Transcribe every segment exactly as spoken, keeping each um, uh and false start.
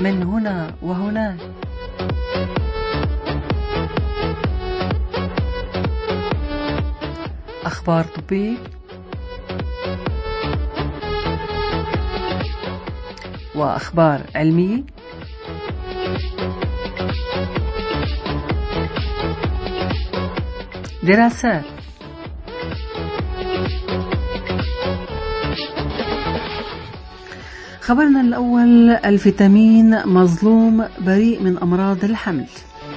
من هنا وهناك. أخبار طبية وأخبار علمية، دراسات، خبرنا الأول: الفيتامين مظلوم بريء من أمراض الحمل.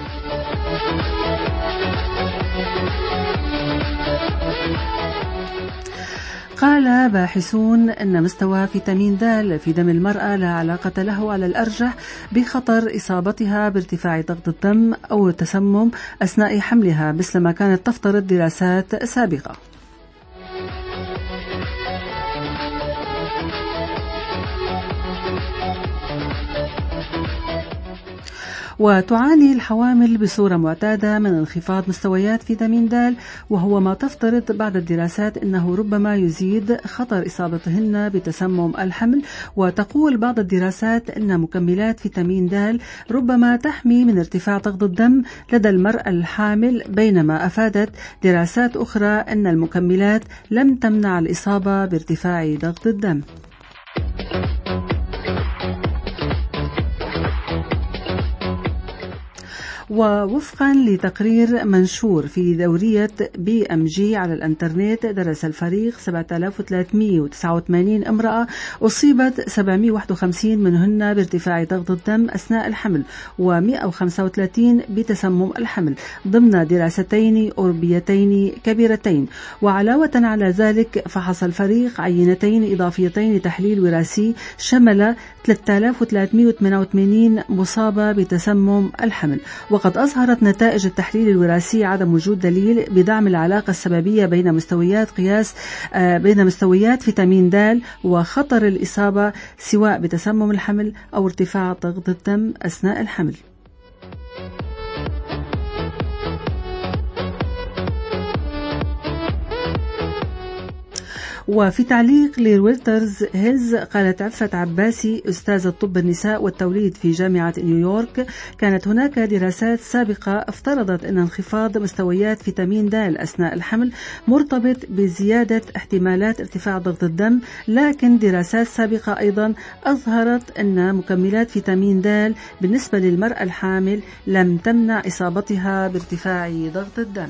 قال باحثون أن مستوى فيتامين د في دم المرأة لا علاقة له على الأرجح بخطر إصابتها بارتفاع ضغط الدم أو التسمم أثناء حملها مثلما كانت تفترض دراسات سابقة. وتعاني الحوامل بصورة معتادة من انخفاض مستويات فيتامين د، وهو ما تفترض بعض الدراسات أنه ربما يزيد خطر إصابتهن بتسمم الحمل. وتقول بعض الدراسات أن مكملات فيتامين د ربما تحمي من ارتفاع ضغط الدم لدى المرأة الحامل، بينما أفادت دراسات أخرى أن المكملات لم تمنع الإصابة بارتفاع ضغط الدم. ووفقا لتقرير منشور في دورية بي ام جي على الانترنت، درس الفريق سبعة آلاف وثلاثمئة وتسعة وثمانين امرأة أصيبت سبعمئة وواحد وخمسين منهن بارتفاع ضغط الدم أثناء الحمل ومئة وخمسة وثلاثين بتسمم الحمل ضمن دراستين أوروبيتين كبيرتين. وعلاوة على ذلك فحص الفريق عينتين إضافيتين لتحليل وراثي شمل ثلاثة آلاف وثلاثمئة وثمانية وثمانين مصابة بتسمم الحمل. وقد أظهرت نتائج التحليل الوراثي عدم وجود دليل بدعم العلاقة السببية بين مستويات قياس بين مستويات فيتامين د وخطر الإصابة سواء بتسمم الحمل أو ارتفاع ضغط الدم أثناء الحمل. وفي تعليق لرويترز هيلز، قالت عفة عباسي أستاذة طب النساء والتوليد في جامعة نيويورك: كانت هناك دراسات سابقة افترضت أن انخفاض مستويات فيتامين د أثناء الحمل مرتبط بزيادة احتمالات ارتفاع ضغط الدم، لكن دراسات سابقة أيضا أظهرت أن مكملات فيتامين د بالنسبة للمرأة الحامل لم تمنع إصابتها بارتفاع ضغط الدم.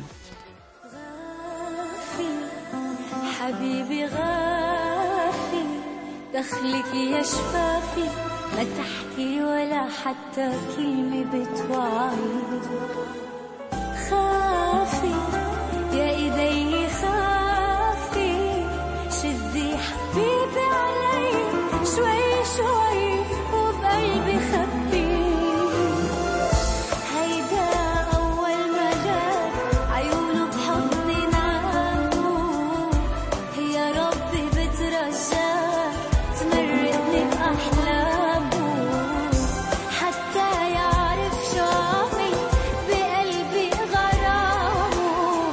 حبيبي غافي دخلك يا شفافي، ما تحكي ولا حتى كلمة بتوعي. خافي يا إيدي خافي، شدي حبيبي علي شوي شوي وبقلبي خبي. هيدا أول ما جاء عيونه بحضني ناموا، يا ربي بترجى تمرقني بأحلامه، حتى يعرف شو عمي بقلبي غرامه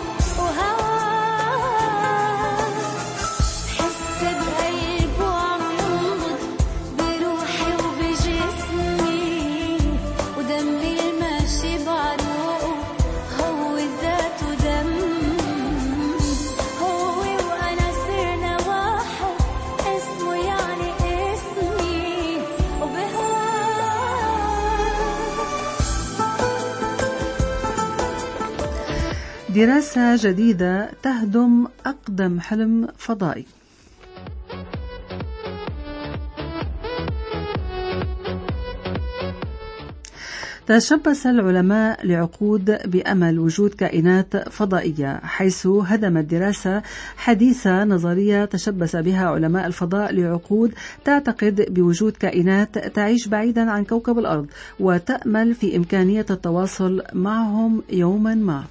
وهواه. بحس بقلبه عم ينبض بروحي وبجسمي، ودمي الماشي بعروقه هو ذاته دم. هو وأنا صرنا واحد، اسمه يعني اسمي وبهواه. دراسة جديدة تهدم أقدم حلم فضائي. تشبث العلماء لعقود بأمل وجود كائنات فضائية، حيث هدمت دراسة حديثة نظرية تشبث بها علماء الفضاء لعقود تعتقد بوجود كائنات تعيش بعيدا عن كوكب الأرض وتأمل في إمكانية التواصل معهم يوما ما.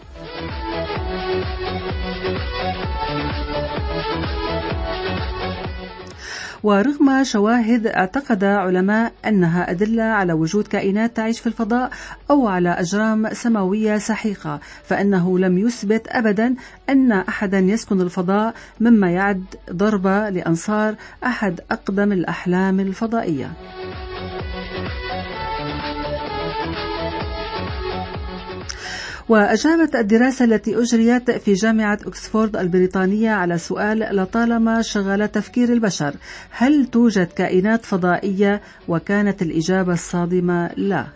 ورغم شواهد اعتقد علماء أنها أدلة على وجود كائنات تعيش في الفضاء أو على أجرام سماوية سحيقة، فإنه لم يثبت أبدا أن أحدا يسكن الفضاء، مما يعد ضربة لأنصار أحد أقدم الأحلام الفضائية. وأجابت الدراسة التي أجريت في جامعة أكسفورد البريطانية على سؤال لطالما شغل تفكير البشر: هل توجد كائنات فضائية؟ وكانت الإجابة الصادمة لا.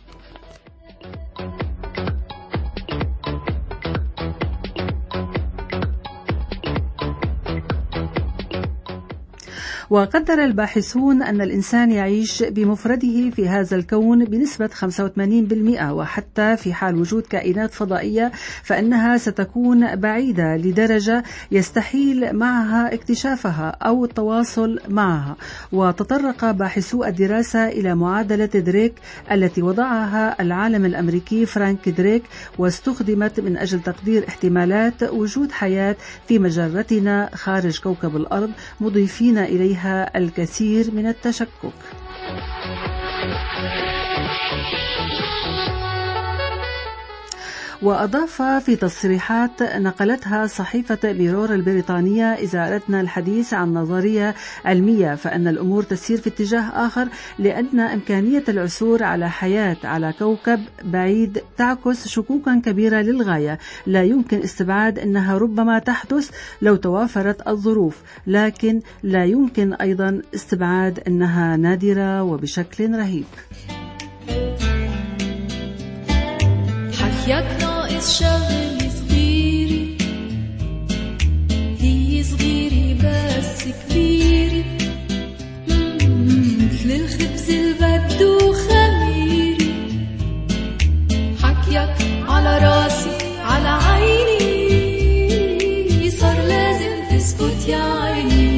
وقدر الباحثون أن الإنسان يعيش بمفرده في هذا الكون بنسبة خمسة وثمانين بالمئة، وحتى في حال وجود كائنات فضائية فإنها ستكون بعيدة لدرجة يستحيل معها اكتشافها أو التواصل معها. وتطرق باحثو الدراسة إلى معادلة دريك التي وضعها العالم الأمريكي فرانك دريك، واستخدمت من أجل تقدير احتمالات وجود حياة في مجرتنا خارج كوكب الأرض، مضيفين إليها الكثير من التشكك. وأضاف في تصريحات نقلتها صحيفة ميرور البريطانية: إذا أردنا الحديث عن نظرية علمية فإن الأمور تسير في اتجاه آخر، لأن إمكانية العثور على حياة على كوكب بعيد تعكس شكوكا كبيرة للغاية، لا يمكن استبعاد أنها ربما تحدث لو توافرت الظروف، لكن لا يمكن أيضا استبعاد أنها نادرة وبشكل رهيب. حكيك ناقص شغلة صغيرة، هي صغيرة بس كبيرة، مثل الخبز البدو خميرة. حكيك على راسي على عيني، صار لازم تسكت يا عيني.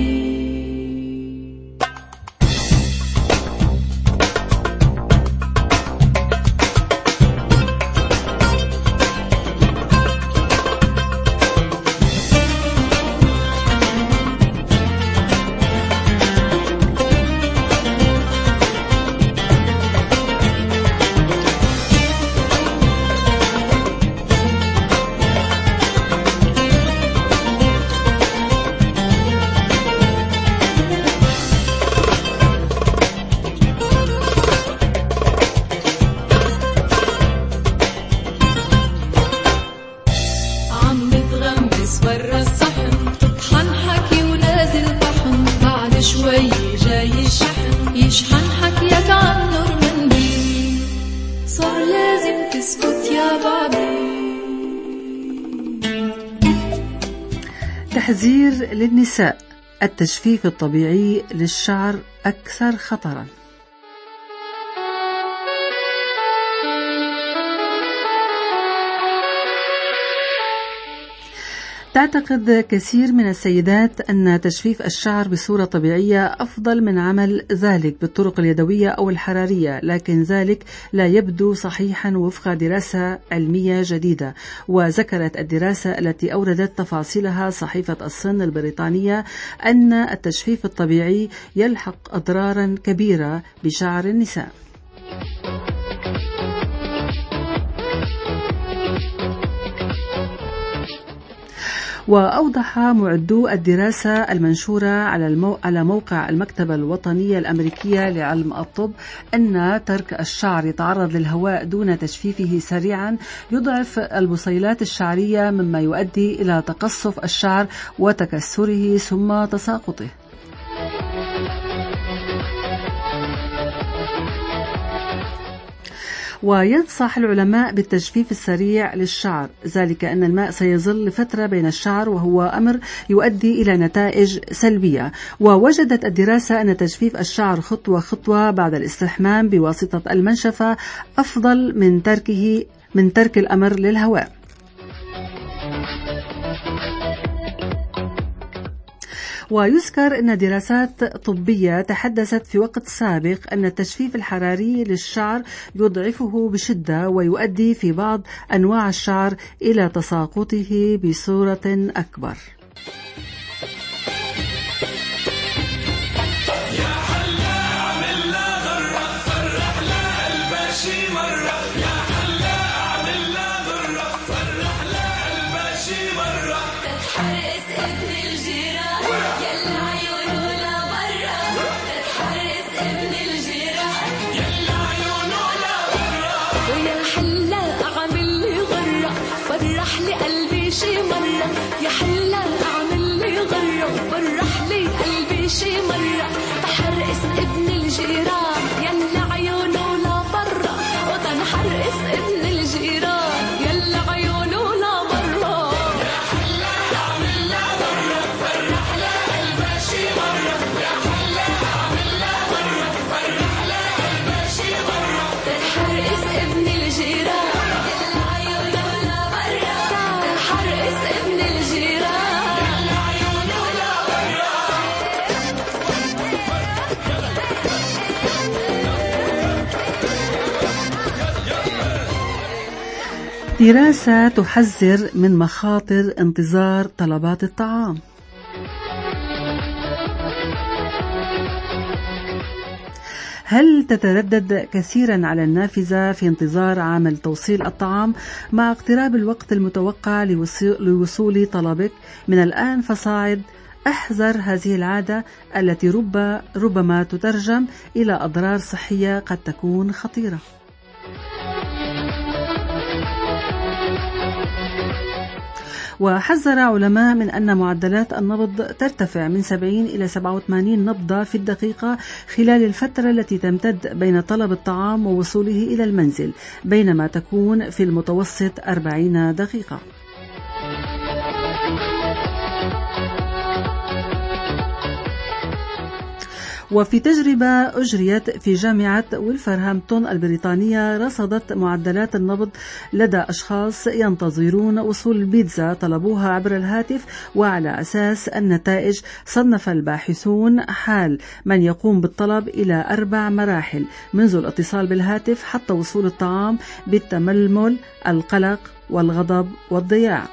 تحذير للنساء: التجفيف الطبيعي للشعر أكثر خطرا. تعتقد كثير من السيدات أن تجفيف الشعر بصورة طبيعية أفضل من عمل ذلك بالطرق اليدوية أو الحرارية، لكن ذلك لا يبدو صحيحا وفق دراسة علمية جديدة. وذكرت الدراسة التي أوردت تفاصيلها صحيفة الصن البريطانية أن التجفيف الطبيعي يلحق أضرارا كبيرة بشعر النساء. وأوضح معدو الدراسة المنشورة على, المو... على موقع المكتبة الوطنية الأمريكية لعلم الطب أن ترك الشعر يتعرض للهواء دون تجفيفه سريعا يضعف البصيلات الشعرية، مما يؤدي إلى تقصف الشعر وتكسره ثم تساقطه. وينصح العلماء بالتجفيف السريع للشعر، ذلك أن الماء سيظل لفترة بين الشعر، وهو أمر يؤدي إلى نتائج سلبية. ووجدت الدراسة أن تجفيف الشعر خطوة خطوة بعد الاستحمام بواسطة المنشفة أفضل من تركه من ترك الأمر للهواء. ويذكر أن دراسات طبية تحدثت في وقت سابق أن التجفيف الحراري للشعر يضعفه بشدة، ويؤدي في بعض أنواع الشعر إلى تساقطه بصورة أكبر. ويا حلا أعمل دراسة تحذر من مخاطر انتظار طلبات الطعام. هل تتردد كثيرا على النافذة في انتظار عامل توصيل الطعام مع اقتراب الوقت المتوقع لوصول طلبك؟ من الآن فصاعد احذر هذه العادة التي رب ربما تترجم إلى أضرار صحية قد تكون خطيرة. وحذر علماء من أن معدلات النبض ترتفع من سبعين إلى سبعة وثمانين نبضة في الدقيقة خلال الفترة التي تمتد بين طلب الطعام ووصوله إلى المنزل، بينما تكون في المتوسط أربعين دقيقة. وفي تجربة أجريت في جامعة ويلفرهامبتون البريطانية رصدت معدلات النبض لدى أشخاص ينتظرون وصول البيتزا طلبوها عبر الهاتف، وعلى أساس النتائج صنف الباحثون حال من يقوم بالطلب إلى أربع مراحل منذ الاتصال بالهاتف حتى وصول الطعام بالتململ، القلق والغضب والضياع.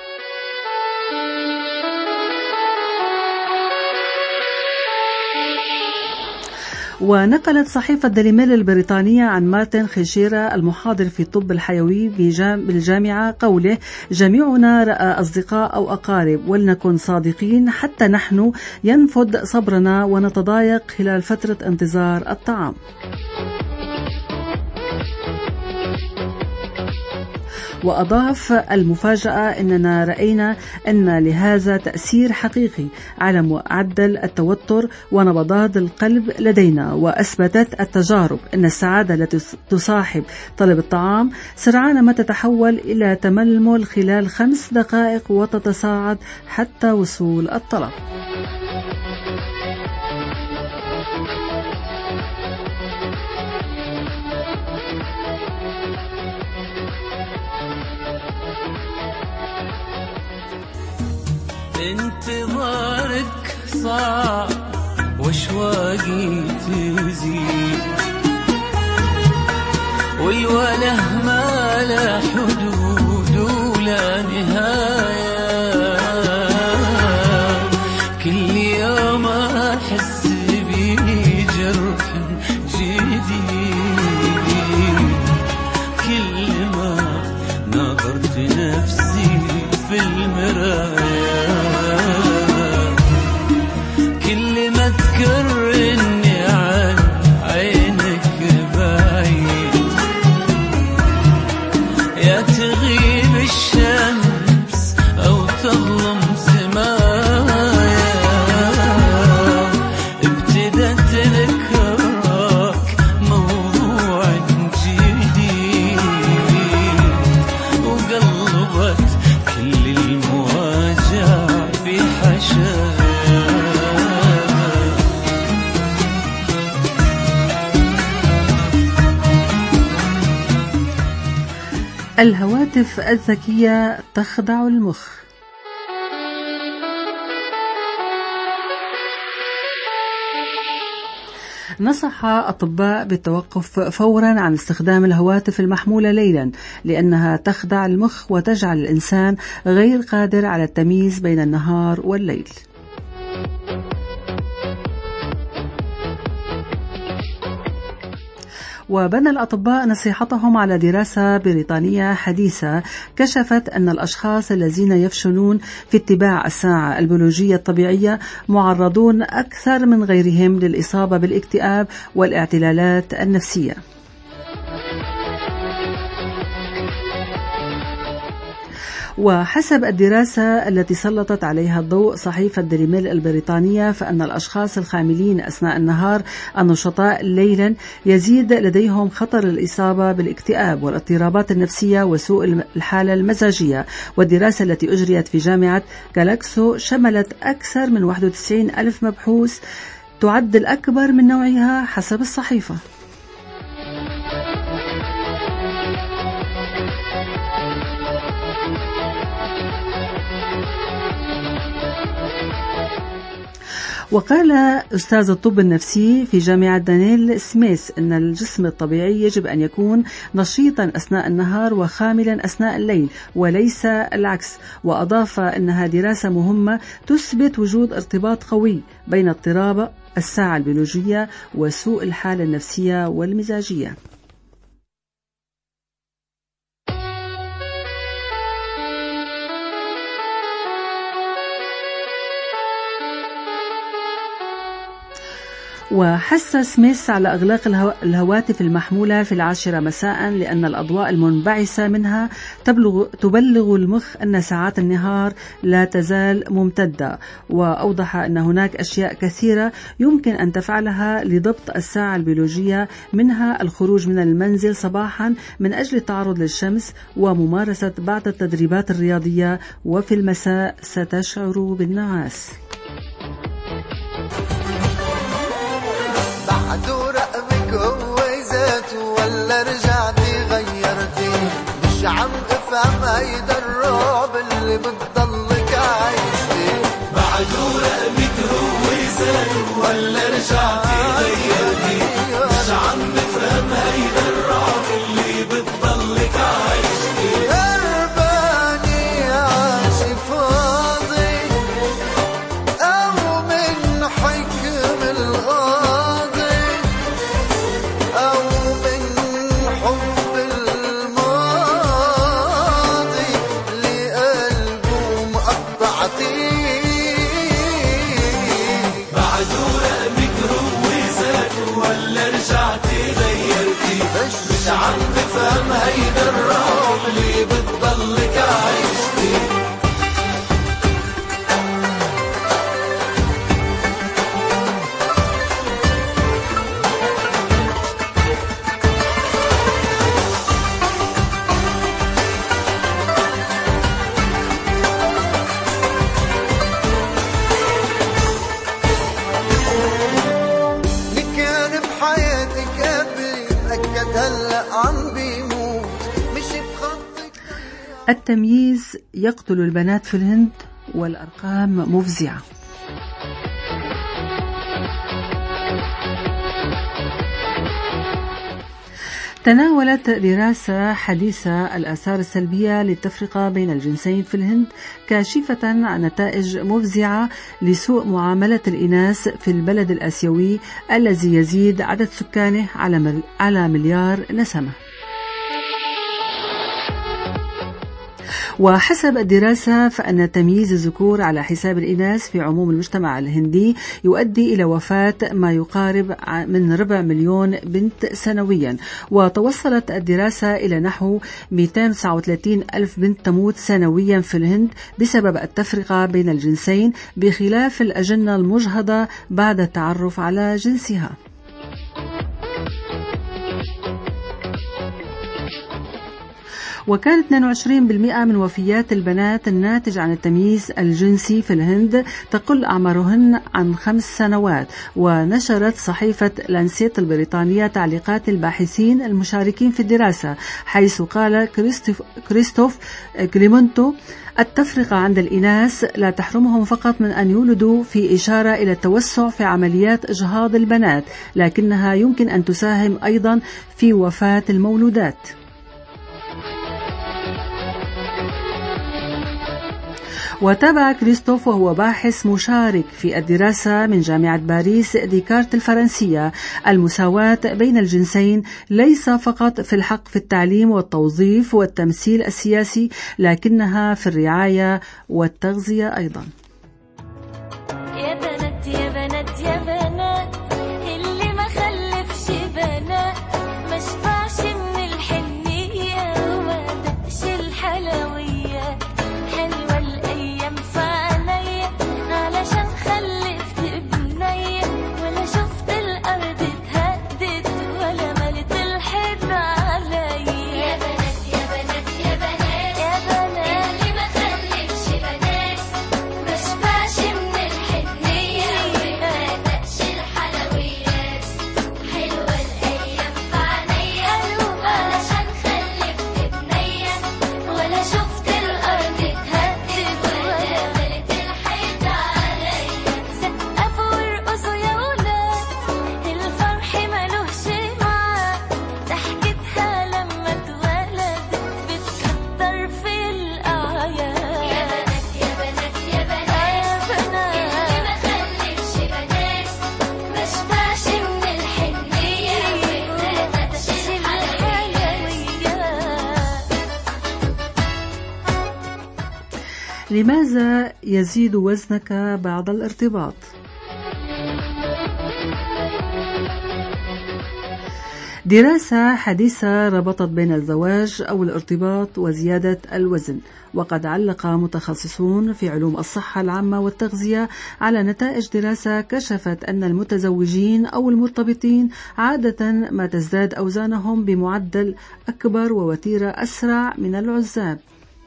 ونقلت صحيفة ديلي ميل البريطانية عن مارتن خيشيرا المحاضر في الطب الحيوي بالجامعة قوله: جميعنا رأى أصدقاء أو أقارب، ولنكن صادقين حتى نحن ينفد صبرنا ونتضايق خلال فترة انتظار الطعام. وأضاف: المفاجأة أننا رأينا أن لهذا تأثير حقيقي على معدل التوتر ونبضات القلب لدينا، وأثبتت التجارب أن السعادة التي تصاحب طلب الطعام سرعان ما تتحول إلى تململ خلال خمس دقائق وتتصاعد حتى وصول الطلب. انتظارك صعب واشواقي تزيد، والوله ما له حدود ولا نهاية، كل يوم أحس بي جرح جديد، كل ما نظرت نفسي في المراية، كل ما اذكر اني عن عينك بعيد، يا تغيب الشمس او تظلم سمايا، ابتدت ذكرك موضوع جديد، وقلبت كل المواجع في حشايا. الهواتف الذكية تخدع المخ. نصح أطباء بالتوقف فورا عن استخدام الهواتف المحمولة ليلا، لأنها تخدع المخ وتجعل الإنسان غير قادر على التمييز بين النهار والليل. وبنى الأطباء نصيحتهم على دراسة بريطانية حديثة كشفت أن الأشخاص الذين يفشلون في اتباع الساعة البيولوجية الطبيعية معرضون أكثر من غيرهم للإصابة بالاكتئاب والاعتلالات النفسية. وحسب الدراسة التي سلطت عليها الضوء صحيفة ديلي ميل البريطانية، فإن الأشخاص الخاملين أثناء النهار النشطاء ليلا يزيد لديهم خطر الإصابة بالاكتئاب والاضطرابات النفسية وسوء الحالة المزاجية. والدراسة التي أجريت في جامعة غالاكسو شملت أكثر من واحد وتسعين ألف مبحوث، تعد الأكبر من نوعها حسب الصحيفة. وقال أستاذ الطب النفسي في جامعة دانيل سميث أن الجسم الطبيعي يجب أن يكون نشيطا أثناء النهار وخاملا أثناء الليل وليس العكس. وأضاف أنها دراسة مهمة تثبت وجود ارتباط قوي بين اضطراب الساعة البيولوجية وسوء الحالة النفسية والمزاجية. وحث سميث على إغلاق الهواتف المحمولة في العاشرة مساء لأن الأضواء المنبعثة منها تبلغ, تبلغ المخ أن ساعات النهار لا تزال ممتدة. وأوضح أن هناك أشياء كثيرة يمكن أن تفعلها لضبط الساعة البيولوجية، منها الخروج من المنزل صباحا من أجل التعرض للشمس وممارسة بعض التدريبات الرياضية، وفي المساء ستشعر بالنعاس. بعدو رقبك هو ذاته ولا رجعتي غيرتي؟ مش عم افهم هيدا الرعب اللي بتضلك عايش فيه. بعدو رقبك هو ذاته ولا رجعتي غيرتي؟ مش عم افهم هيدا الرعب اللي بتضلك عايش فيه. هرباني عاشي فاضي او من حكم الغاضي مش عم بفهم هيدا الرعب اللي بتضلك عايش فيه. اللي كان بحياتك قبلي أكد هلأ عم بيموت مش بخطك. التمييز يقتل البنات في الهند والأرقام مفزعة. تناولت دراسة حديثة الآثار السلبية للتفرقة بين الجنسين في الهند، كاشفة عن نتائج مفزعة لسوء معاملة الإناث في البلد الآسيوي الذي يزيد عدد سكانه على مليار نسمة. وحسب الدراسة فإن تمييز الذكور على حساب الإناث في عموم المجتمع الهندي يؤدي إلى وفاة ما يقارب من ربع مليون بنت سنويا. وتوصلت الدراسة إلى نحو مئتين وتسعة وثلاثين ألف بنت تموت سنويا في الهند بسبب التفرقة بين الجنسين، بخلاف الأجنة المجهضة بعد التعرف على جنسها. وكانت اثنين وعشرين بالمئة من وفيات البنات الناتج عن التمييز الجنسي في الهند تقل أعمارهن عن خمس سنوات. ونشرت صحيفة لانسيت البريطانية تعليقات الباحثين المشاركين في الدراسة، حيث قال كريستوف, كريستوف كليمنتو: التفرقة عند الإناث لا تحرمهم فقط من أن يولدوا، في إشارة إلى التوسع في عمليات إجهاض البنات، لكنها يمكن أن تساهم أيضا في وفاة المولودات. وتابع كريستوف وهو باحث مشارك في الدراسة من جامعة باريس ديكارت الفرنسية: المساواة بين الجنسين ليس فقط في الحق في التعليم والتوظيف والتمثيل السياسي، لكنها في الرعاية والتغذية أيضا. يا بنات يا بنات يا بنات، اللي ما خلفش بنات ما شبعش من الحنية وما دقش الحلويات. حلوة الأيام في عينيا علشان خلفت بنية، ولا شفت الأرض اتهدت ولا ملت الحيط عليا. يا بنات يا بنات يا بنات يا بنات، اللي ما خلفش بنات ما لماذا يزيد وزنك بعد الارتباط؟ دراسة حديثة ربطت بين الزواج أو الارتباط وزيادة الوزن، وقد علق متخصصون في علوم الصحة العامة والتغذية على نتائج دراسة كشفت أن المتزوجين أو المرتبطين عادة ما تزداد أوزانهم بمعدل أكبر ووتيرة أسرع من العزاب.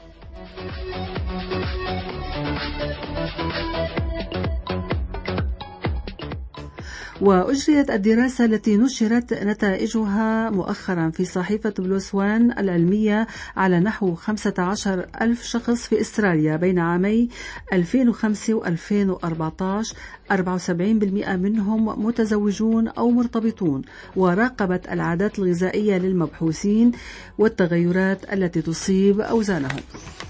وأجريت الدراسة التي نشرت نتائجها مؤخرا في صحيفة بلوسوان العلمية على نحو خمسة عشر ألف شخص في إستراليا بين عامي ألفين وخمسة وألفين وأربعة عشر. أربعة وسبعين بالمئة منهم متزوجون أو مرتبطون، وراقبت العادات الغذائية للمبحوثين والتغيرات التي تصيب أوزانهم.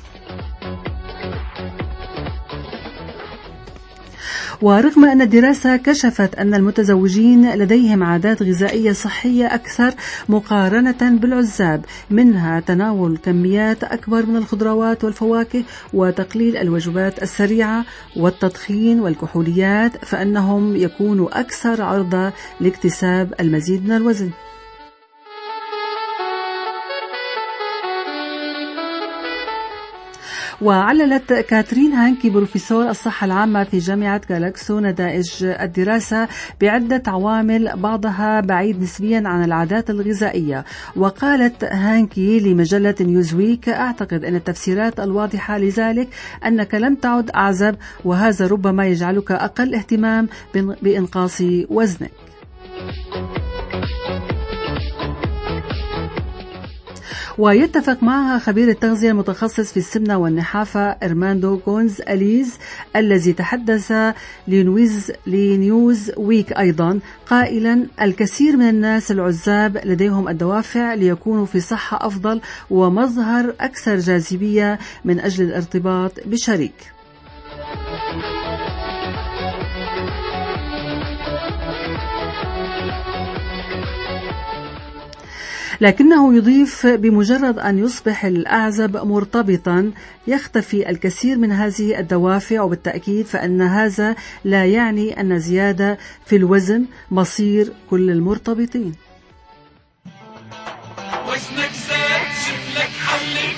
ورغم أن الدراسة كشفت أن المتزوجين لديهم عادات غذائية صحية أكثر مقارنة بالعزاب، منها تناول كميات أكبر من الخضروات والفواكه وتقليل الوجبات السريعة والتدخين والكحوليات، فإنهم يكونوا أكثر عرضة لاكتساب المزيد من الوزن. وعللت كاترين هانكي بروفيسور الصحة العامة في جامعة جالاكسو نتائج الدراسة بعدة عوامل بعضها بعيد نسبيا عن العادات الغذائية. وقالت هانكي لمجلة نيوزويك: أعتقد أن التفسيرات الواضحة لذلك أنك لم تعد أعزب، وهذا ربما يجعلك أقل اهتمام بإنقاص وزنك. ويتفق معها خبير التغذية المتخصص في السمنة والنحافة إرماندو غونز أليز الذي تحدث لنويز لنيوز ويك أيضا قائلا: الكثير من الناس العزاب لديهم الدوافع ليكونوا في صحة أفضل ومظهر أكثر جاذبية من أجل الارتباط بشريك. لكنه يضيف: بمجرد أن يصبح الأعزب مرتبطا يختفي الكثير من هذه الدوافع، وبالتأكيد فإن هذا لا يعني أن زيادة في الوزن مصير كل المرتبطين. وزنك زاد شكلك حلي،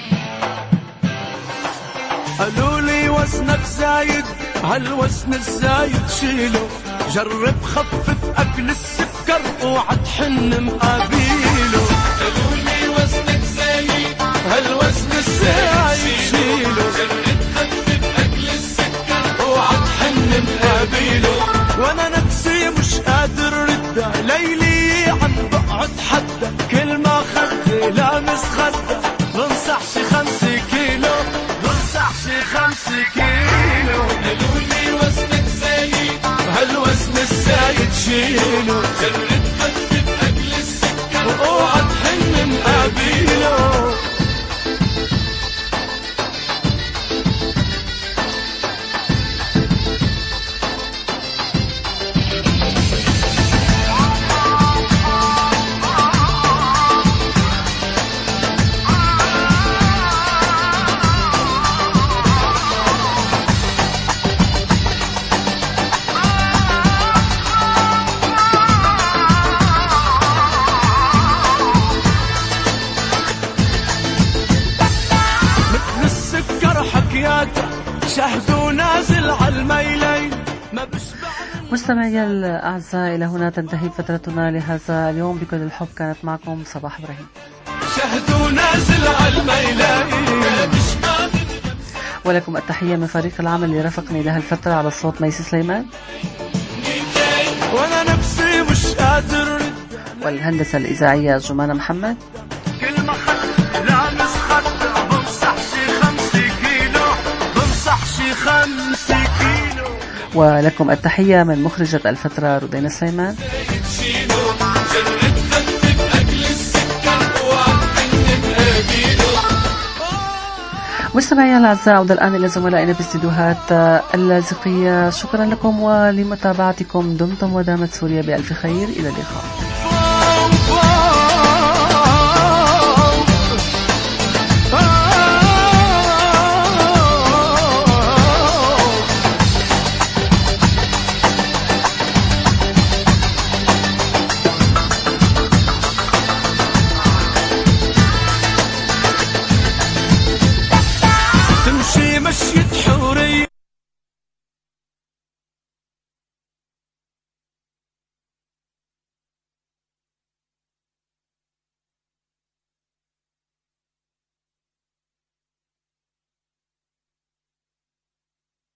قالوا لي وزنك زايد، هالوزن الزايد شيله، جرب خفف أكل السكر اوعى تحن مقابيله. قالوا لي وزنك زايد، هالوزن الزايد شيله، جرب خفف أكل السكر اوعى تحن مقابيله. وانا نفسي مش قادر ردها، ليلي عم بقعد حتى كل ما خدي لامس خدها، بنصح شي خمسة كيلو، بنصح شي خمسة كيلو. قالوا لي وزنك زايد، هالوزن الزايد شيله، جرب خفف أكل السكر واوعى تحن مقابيله. شهدوا نازل على الميلين ما بشبع. مستمعي الأعزاء، إلى هنا تنتهي فترتنا لهذا اليوم. بكل الحب كانت معكم صباح إبراهيم. شهدوا نازل على الميلين، ولكم التحية من فريق العمل اللي رافقني لها الفترة. على الصوت ميسي سليمان، وانا نفسي مش قادر، والهندسة الإذاعية جمانة محمد. كل ما خد لامس خد، بمصح شي خمسة كيلو، بمصح شي خمسة كيلو. ولكم التحية من مخرجة الفترة رودينا سليمان. مستمعي الأعزاء، عودة الآن إلى زملائنا في استديوهات اللاذقية. شكرا لكم ولمتابعتكم. دمتم ودامت سوريا بألف خير. إلى اللقاء.